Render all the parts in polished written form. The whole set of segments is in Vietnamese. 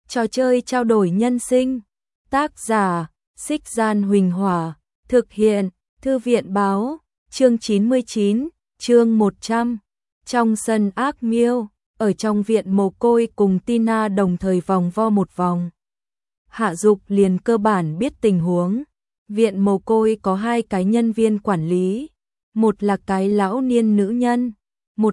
Trò chơi trao đổi nhân sinh. Tác giả: Xích Gian Huỳnh Hỏa. Thực hiện: Thư viện báo. Chương 99, chương 100. Trong sân ác miêu, ở trong viện mồ côi cùng Tina đồng thời vòng vo một vòng. Hạ Dục liền cơ bản biết tình huống. Viện mồ côi có 2 cái nhân viên quản lý, một là cái lão niên nữ nhân, một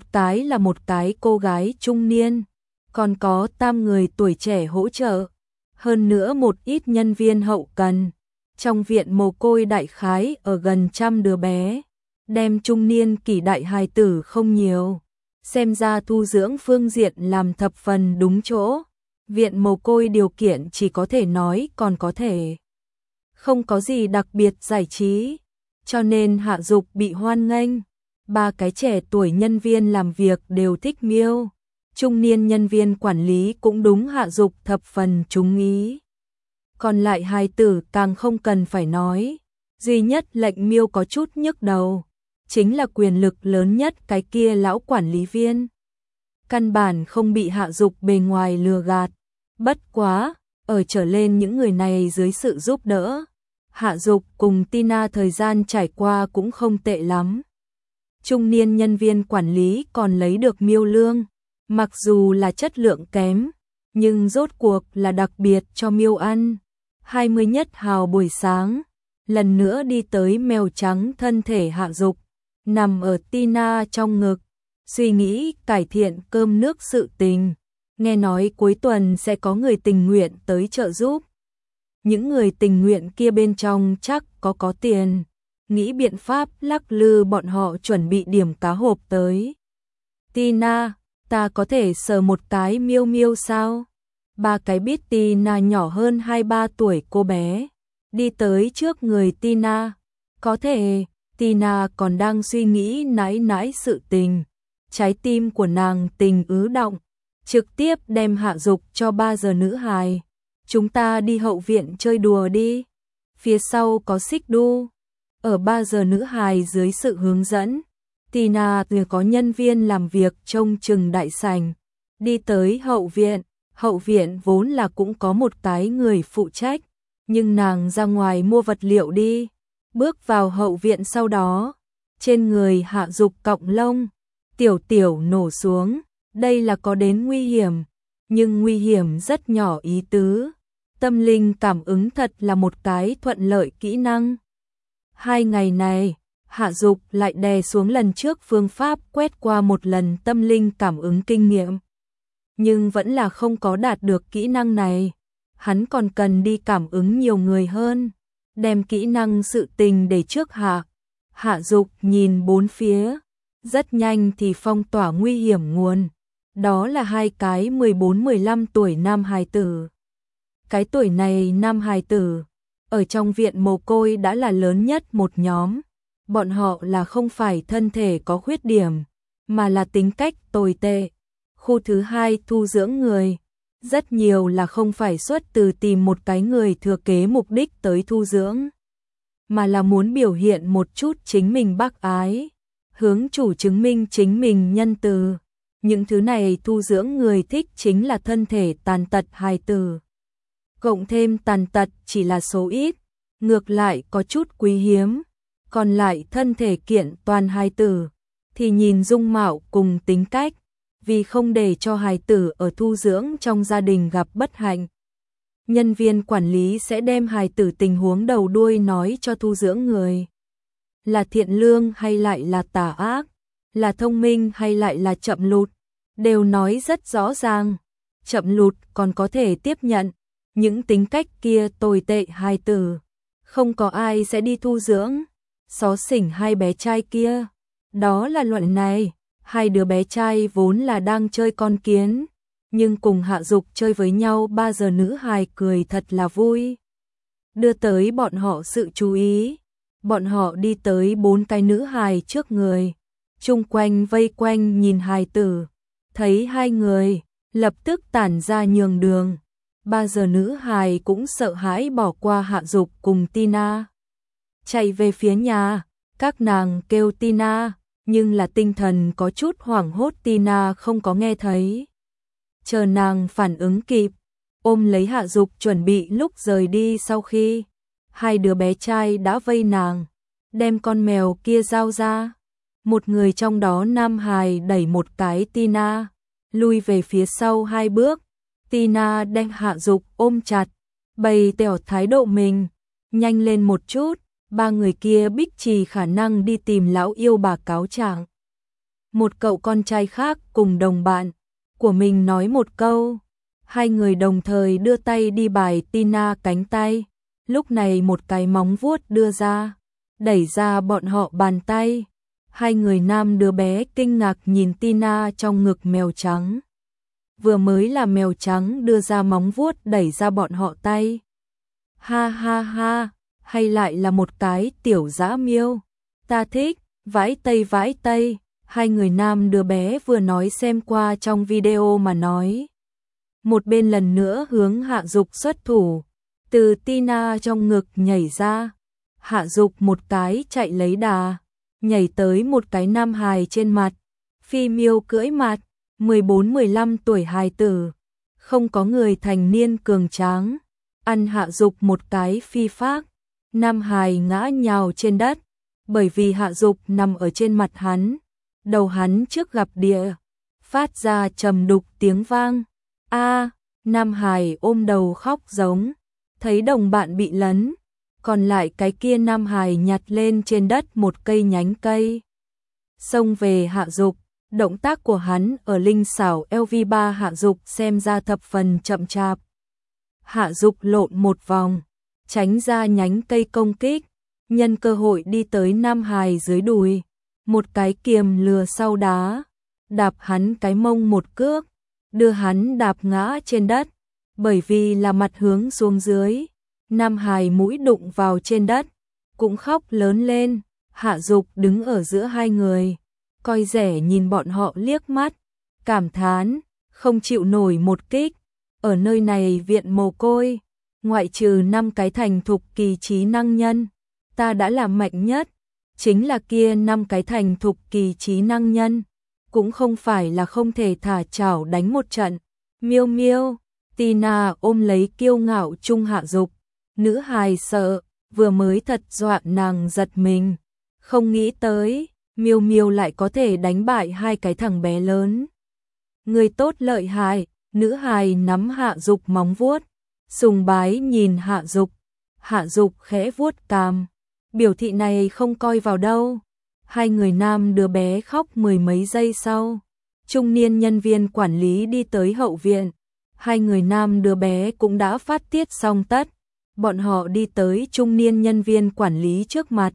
cái cô gái trung niên, còn có 3 người tuổi trẻ hỗ trợ, hơn nữa một ít nhân viên hậu cần. Trong viện mồ côi đại khái ở gần 100 đứa bé, đem trung niên kỷ đại hài tử không nhiều, xem ra thu dưỡng phương diện làm thập phần đúng chỗ. Viện mồ côi điều kiện chỉ có thể nói còn có thể, không có gì đặc biệt giải trí, cho nên Hạ Dục bị hoan nghênh. 3 cái trẻ tuổi nhân viên làm việc đều thích miêu, trung niên nhân viên quản lý cũng đúng Hạ Dục thập phần trúng ý. Còn lại hài tử càng không cần phải nói, duy nhất lệnh miêu có chút nhức đầu, chính là quyền lực lớn nhất cái kia lão quản lý viên. Căn bản không bị Hạ Dục bề ngoài lừa gạt, bất quá, ở trở lên những người này dưới sự giúp đỡ, Hạ Dục cùng Tina thời gian trải qua cũng không tệ lắm. Trung niên nhân viên quản lý còn lấy được miêu lương, mặc dù là chất lượng kém, nhưng rốt cuộc là đặc biệt cho miêu ăn. 20 nhất hào buổi sáng, lần nữa đi tới mèo trắng thân thể Hạ Dục, nằm ở Tina trong ngực, suy nghĩ cải thiện cơm nước sự tình. Nghe nói cuối tuần sẽ có người tình nguyện tới trợ giúp. Những người tình nguyện kia bên trong chắc có tiền, nghĩ biện pháp lắc lư bọn họ chuẩn bị điểm cá hộp tới. Tina, ta có thể sờ một cái miêu miêu sao? 3 cái biết Tina nhỏ hơn 2-3 tuổi cô bé đi tới trước người Tina. Có thể, Tina còn đang suy nghĩ nãi sự tình. Trái tim của nàng tình ứ động, trực tiếp đem Hạ Dục cho 3 giờ nữ hài. Chúng ta đi hậu viện chơi đùa đi. Phía sau có xích đu. Ở 3 giờ nữ hài dưới sự hướng dẫn, Tina vừa có nhân viên làm việc trông chừng đại sảnh, đi tới hậu viện. Hậu viện vốn là cũng có một cái người phụ trách, nhưng nàng ra ngoài mua vật liệu đi. Bước vào hậu viện sau đó, trên người Hạ Dục cọng lông tiểu nổ xuống, đây là có đến nguy hiểm, nhưng nguy hiểm rất nhỏ ý tứ. Tâm linh cảm ứng thật là một cái thuận lợi kỹ năng. 2 ngày này, Hạ Dục lại đè xuống lần trước phương pháp quét qua một lần tâm linh cảm ứng kinh nghiệm, nhưng vẫn là không có đạt được kỹ năng này. Hắn còn cần đi cảm ứng nhiều người hơn, đem kỹ năng sự tình để trước Hạ. Hạ Dục nhìn bốn phía, rất nhanh thì phong tỏa nguy hiểm nguồn. Đó là 2 cái 14-15 tuổi nam hài tử. Cái tuổi này nam hài tử, ở trong viện mồ côi đã là lớn nhất một nhóm. Bọn họ là không phải thân thể có khuyết điểm, mà là tính cách tồi tệ. Khu thứ 2 thu dưỡng người, rất nhiều là không phải xuất từ tìm một cái người thừa kế mục đích tới thu dưỡng, mà là muốn biểu hiện một chút chính mình bác ái, hướng chủ chứng minh chính mình nhân từ. Những thứ này thu dưỡng người thích chính là thân thể tàn tật hài tử. Cộng thêm tàn tật chỉ là số ít, ngược lại có chút quý hiếm. Còn lại thân thể kiện toàn hài tử, thì nhìn dung mạo cùng tính cách, vì không để cho hài tử ở thu dưỡng trong gia đình gặp bất hạnh. Nhân viên quản lý sẽ đem hài tử tình huống đầu đuôi nói cho thu dưỡng người. Là thiện lương hay lại là tà ác, là thông minh hay lại là chậm lụt, đều nói rất rõ ràng. Chậm lụt còn có thể tiếp nhận, những tính cách kia tồi tệ hài tử, không có ai sẽ đi thu dưỡng. Xó xỉnh 2 bé trai kia, đó là loại này. 2 đứa bé trai vốn là đang chơi con kiến, nhưng cùng Hạ Dục chơi với nhau 3 giờ nữ hài cười thật là vui, đưa tới bọn họ sự chú ý. Bọn họ đi tới 4 cái nữ hài trước người, chung quanh vây quanh nhìn hài tử, thấy 2 người, lập tức tản ra nhường đường. 3 giờ nữ hài cũng sợ hãi bỏ qua Hạ Dục cùng Tina, chạy về phía nhà. Các nàng kêu Tina, nhưng là tinh thần có chút hoảng hốt, Tina không có nghe thấy. Chờ nàng phản ứng kịp, ôm lấy Hạ Dục chuẩn bị lúc rời đi. Sau khi hai đứa bé trai đã vây nàng, đem con mèo kia giao ra, một người trong đó nam hài đẩy một cái Tina, lui về phía sau 2 bước. Tina đem Hạ Dục ôm chặt, bày tỏ thái độ mình, nhanh lên một chút, 3 người kia Bích Trì khả năng đi tìm lão yêu bà cáo trạng. Một cậu con trai khác cùng đồng bạn của mình nói một câu, 2 người đồng thời đưa tay đi bài Tina cánh tay. Lúc này một cái móng vuốt đưa ra, đẩy ra bọn họ bàn tay. 2 người nam đứa bé kinh ngạc nhìn Tina trong ngực mèo trắng. Vừa mới là mèo trắng đưa ra móng vuốt đẩy ra bọn họ tay. Ha ha ha, hay lại là một cái tiểu dã miêu. Ta thích, vãi tây. 2 người nam đứa bé vừa nói xem qua trong video mà nói. Một bên lần nữa hướng Hạ Dục xuất thủ, từ Tina trong ngực nhảy ra. Hạ Dục một cái chạy lấy đà, nhảy tới một cái nam hài trên mặt. Phi miêu cưỡi mặt, 14-15 tuổi hài tử, không có người thành niên cường tráng, ăn Hạ Dục một cái phi phác. Nam hài ngã nhào trên đất, bởi vì Hạ Dục nằm ở trên mặt hắn, đầu hắn trước gặp địa, phát ra trầm đục tiếng vang. A, nam hài ôm đầu khóc giống, thấy đồng bạn bị lấn, còn lại cái kia nam hài nhặt lên trên đất một cây nhánh cây, xông về Hạ Dục. Động tác của hắn ở linh xảo LV3 Hạ Dục xem ra thập phần chậm chạp. Hạ Dục lộn một vòng, tránh ra nhánh cây công kích, nhân cơ hội đi tới nam hài dưới đùi, một cái kiềm lừa sau đá, đạp hắn cái mông một cước, đưa hắn đạp ngã trên đất. Bởi vì là mặt hướng xuống dưới, nam hài mũi đụng vào trên đất, cũng khóc lớn lên. Hạ Dục đứng ở giữa 2 người, coi rẻ nhìn bọn họ liếc mắt, cảm thán, không chịu nổi một kích. Ở nơi này viện mồ côi, ngoại trừ 5 cái thành thục kỳ trí năng nhân, ta đã là mạnh nhất. Chính là kia 5 cái thành thục kỳ trí năng nhân, cũng không phải là không thể thả chảo đánh một trận. Miêu miêu, Tina ôm lấy kiêu ngạo trung Hạ Dục, nữ hài sợ, vừa mới thật dọa nàng giật mình, không nghĩ tới, miêu miêu lại có thể đánh bại 2 cái thằng bé lớn. Người tốt lợi hại, nữ hài nắm Hạ Dục móng vuốt, sùng bái nhìn Hạ Dục. Hạ Dục khẽ vuốt cằm, biểu thị này không coi vào đâu. 2 người nam đứa bé khóc 10 mấy giây sau, trung niên nhân viên quản lý đi tới hậu viện. 2 người nam đứa bé cũng đã phát tiết xong tất, bọn họ đi tới trung niên nhân viên quản lý trước mặt.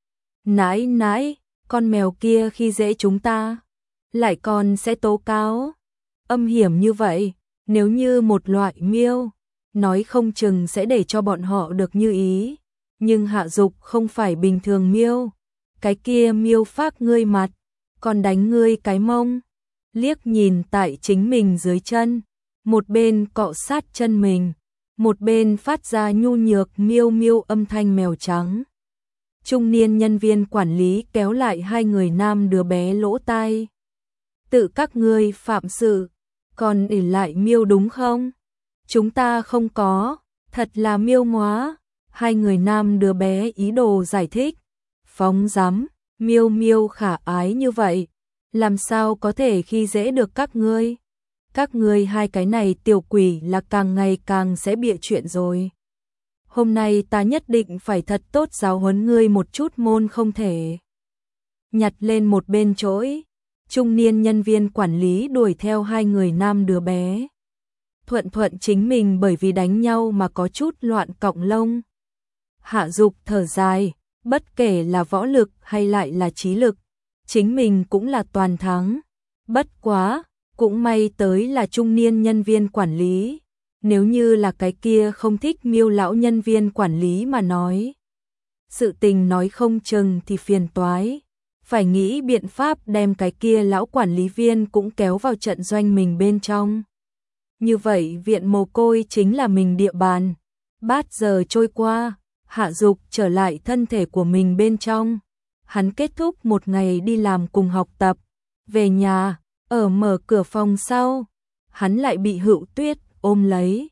Nãi nãi, con mèo kia khi dễ chúng ta, lại còn sẽ tố cáo. Âm hiểm như vậy, nếu như một loại miêu, nói không chừng sẽ để cho bọn họ được như ý. Nhưng Hạ Dục không phải bình thường miêu, cái kia miêu phác ngươi mặt, còn đánh ngươi cái mông. Liếc nhìn tại chính mình dưới chân, một bên cọ sát chân mình, một bên phát ra nhu nhược miêu miêu âm thanh mèo trắng. Trung niên nhân viên quản lý kéo lại 2 người nam đứa bé lỗ tai. Tự các ngươi phạm sự, còn ỉ lại miêu đúng không? Chúng ta không có, thật là miêu ngóa. 2 người nam đứa bé ý đồ giải thích. Phóng dám, miêu miêu khả ái như vậy, làm sao có thể khi dễ được các ngươi? Các ngươi 2 cái này tiểu quỷ là càng ngày càng sẽ bịa chuyện rồi. Hôm nay ta nhất định phải thật tốt giáo huấn ngươi một chút môn không thể. Nhặt lên một bên chổi, trung niên nhân viên quản lý đuổi theo 2 người nam đứa bé. Thuận chính mình bởi vì đánh nhau mà có chút loạn cọng lông. Hạ Dục thở dài, bất kể là võ lực hay lại là trí lực, chính mình cũng là toàn thắng. Bất quá, cũng may tới là trung niên nhân viên quản lý. Nếu như là cái kia không thích miêu lão nhân viên quản lý mà nói, sự tình nói không chừng thì phiền toái. Phải nghĩ biện pháp đem cái kia lão quản lý viên cũng kéo vào trận doanh mình bên trong. Như vậy viện mồ côi chính là mình địa bàn. Bát giờ trôi qua, Hạ Dục trở lại thân thể của mình bên trong. Hắn kết thúc một ngày đi làm cùng học tập. Về nhà, ở mở cửa phòng sau, hắn lại bị Hữu Tuyết ôm lấy.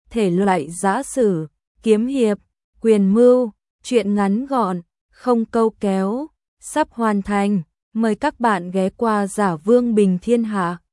thể loại giã sử, kiếm hiệp, quyền mưu, truyện ngắn gọn, không câu kéo, sắp hoàn thành. Mời các bạn ghé qua Giả Vương Bình Thiên Hạ.